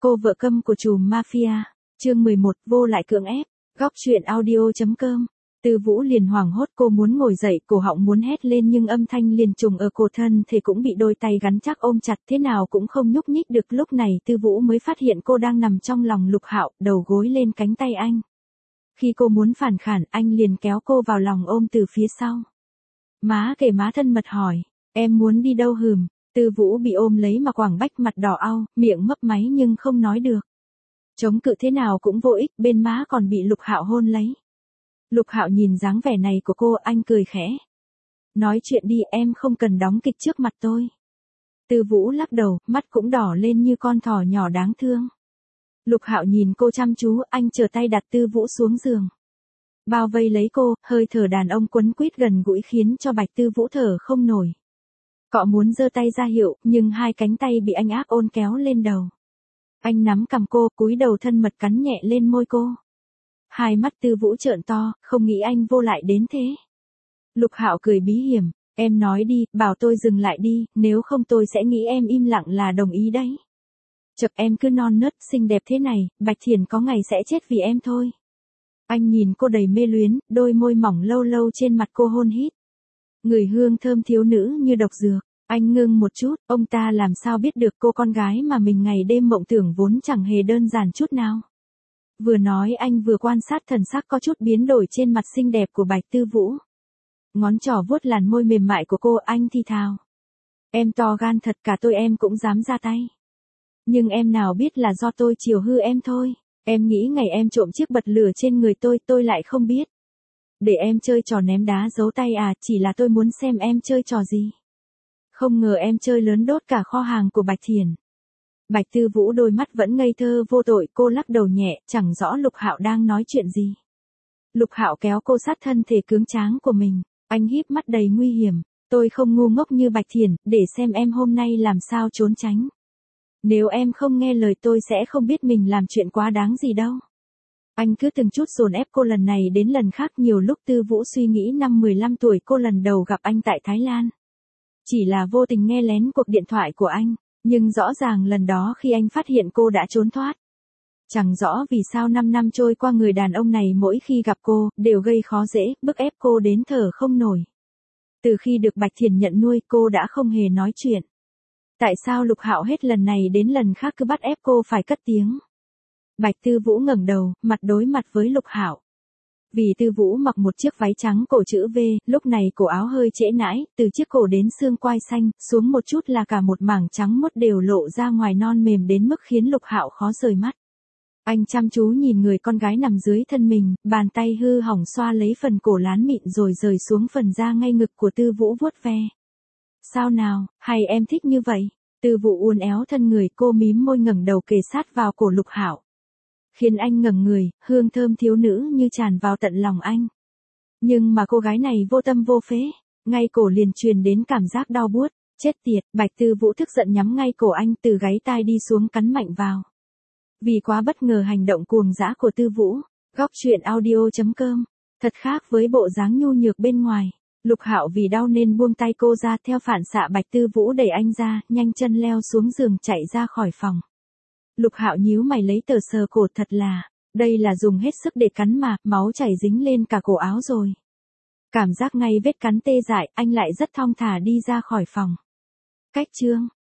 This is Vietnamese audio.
Cô vợ câm của trùm mafia. Chương 11, vô lại cưỡng ép. Góc truyện audio.com. Tư Vũ liền hoảng hốt, cô muốn ngồi dậy, cổ họng muốn hét lên nhưng âm thanh liền trùng ở cổ, thân thể cũng bị đôi tay gắn chắc ôm chặt, thế nào cũng không nhúc nhích được. Lúc này Tư Vũ mới phát hiện cô đang nằm trong lòng Lục Hạo, đầu gối lên cánh tay anh. Khi cô muốn phản khản, anh liền kéo cô vào lòng ôm từ phía sau. Má kề má thân mật hỏi, em muốn đi đâu hừm? Tư Vũ bị ôm lấy mà quàng bách, mặt đỏ au, miệng mấp máy nhưng không nói được. Chống cự thế nào cũng vô ích, bên má còn bị Lục Hạo hôn lấy. Lục Hạo nhìn dáng vẻ này của cô, anh cười khẽ. Nói chuyện đi, em không cần đóng kịch trước mặt tôi. Tư Vũ lắc đầu, mắt cũng đỏ lên như con thỏ nhỏ đáng thương. Lục Hạo nhìn cô chăm chú, anh trở tay đặt Tư Vũ xuống giường. Bao vây lấy cô, hơi thở đàn ông quấn quýt gần gũi khiến cho Bạch Tư Vũ thở không nổi. Cọ muốn giơ tay ra hiệu, nhưng hai cánh tay bị anh áp ôn kéo lên đầu. Anh nắm cằm cô, cúi đầu thân mật cắn nhẹ lên môi cô. Hai mắt Tư Vũ trợn to, không nghĩ anh vô lại đến thế. Lục Hạo cười bí hiểm, em nói đi, bảo tôi dừng lại đi, nếu không tôi sẽ nghĩ em im lặng là đồng ý đấy. Chật, em cứ non nớt xinh đẹp thế này, Bạch Thiền có ngày sẽ chết vì em thôi. Anh nhìn cô đầy mê luyến, đôi môi mỏng lâu lâu trên mặt cô hôn hít. Người hương thơm thiếu nữ như độc dược. Anh ngưng một chút, ông ta làm sao biết được cô con gái mà mình ngày đêm mộng tưởng vốn chẳng hề đơn giản chút nào. Vừa nói anh vừa quan sát thần sắc có chút biến đổi trên mặt xinh đẹp của Bạch Tư Vũ. Ngón trỏ vuốt làn môi mềm mại của cô, anh thì thào. Em to gan thật, cả tôi em cũng dám ra tay. Nhưng em nào biết là do tôi chiều hư em thôi. Em nghĩ ngày em trộm chiếc bật lửa trên người tôi lại không biết. Để em chơi trò ném đá giấu tay à, chỉ là tôi muốn xem em chơi trò gì. Không ngờ em chơi lớn đốt cả kho hàng của Bạch Thiền. Bạch Tư Vũ đôi mắt vẫn ngây thơ vô tội, cô lắc đầu nhẹ, chẳng rõ Lục Hạo đang nói chuyện gì. Lục Hạo kéo cô sát thân thể cứng tráng của mình, anh híp mắt đầy nguy hiểm, tôi không ngu ngốc như Bạch Thiền, để xem em hôm nay làm sao trốn tránh. Nếu em không nghe lời tôi sẽ không biết mình làm chuyện quá đáng gì đâu. Anh cứ từng chút dồn ép cô lần này đến lần khác, nhiều lúc Tư Vũ suy nghĩ năm 15 tuổi cô lần đầu gặp anh tại Thái Lan. Chỉ là vô tình nghe lén cuộc điện thoại của anh, nhưng rõ ràng lần đó khi anh phát hiện cô đã trốn thoát. Chẳng rõ vì sao 5 năm trôi qua người đàn ông này mỗi khi gặp cô, đều gây khó dễ, bức ép cô đến thở không nổi. Từ khi được Bạch Thiền nhận nuôi, cô đã không hề nói chuyện. Tại sao Lục Hạo hết lần này đến lần khác cứ bắt ép cô phải cất tiếng? Bạch Tư Vũ ngẩng đầu, mặt đối mặt với Lục Hạo. Vì Tư Vũ mặc một chiếc váy trắng cổ chữ V, lúc này cổ áo hơi trễ nãi, từ chiếc cổ đến xương quai xanh, xuống một chút là cả một mảng trắng muốt đều lộ ra ngoài, non mềm đến mức khiến Lục Hạo khó rời mắt. Anh chăm chú nhìn người con gái nằm dưới thân mình, bàn tay hư hỏng xoa lấy phần cổ lán mịn rồi rời xuống phần da ngay ngực của Tư Vũ vuốt ve. Sao nào, hay em thích như vậy? Tư Vũ uốn éo thân người, cô mím môi ngẩng đầu kề sát vào cổ Lục Hạo. Khiến anh ngẩng người, hương thơm thiếu nữ như tràn vào tận lòng anh. Nhưng mà cô gái này vô tâm vô phế, ngay cổ liền truyền đến cảm giác đau buốt, chết tiệt, Bạch Tư Vũ tức giận nhắm ngay cổ anh, từ gáy tai đi xuống cắn mạnh vào. Vì quá bất ngờ hành động cuồng dã của Tư Vũ, góc truyện audio.com, thật khác với bộ dáng nhu nhược bên ngoài. Lục Hạo vì đau nên buông tay cô ra, theo phản xạ Bạch Tư Vũ đẩy anh ra, nhanh chân leo xuống giường chạy ra khỏi phòng. Lục Hạo nhíu mày lấy tờ sờ cổ, thật là, đây là dùng hết sức để cắn mà, máu chảy dính lên cả cổ áo rồi. Cảm giác ngay vết cắn tê dại, anh lại rất thong thả đi ra khỏi phòng. Cách chương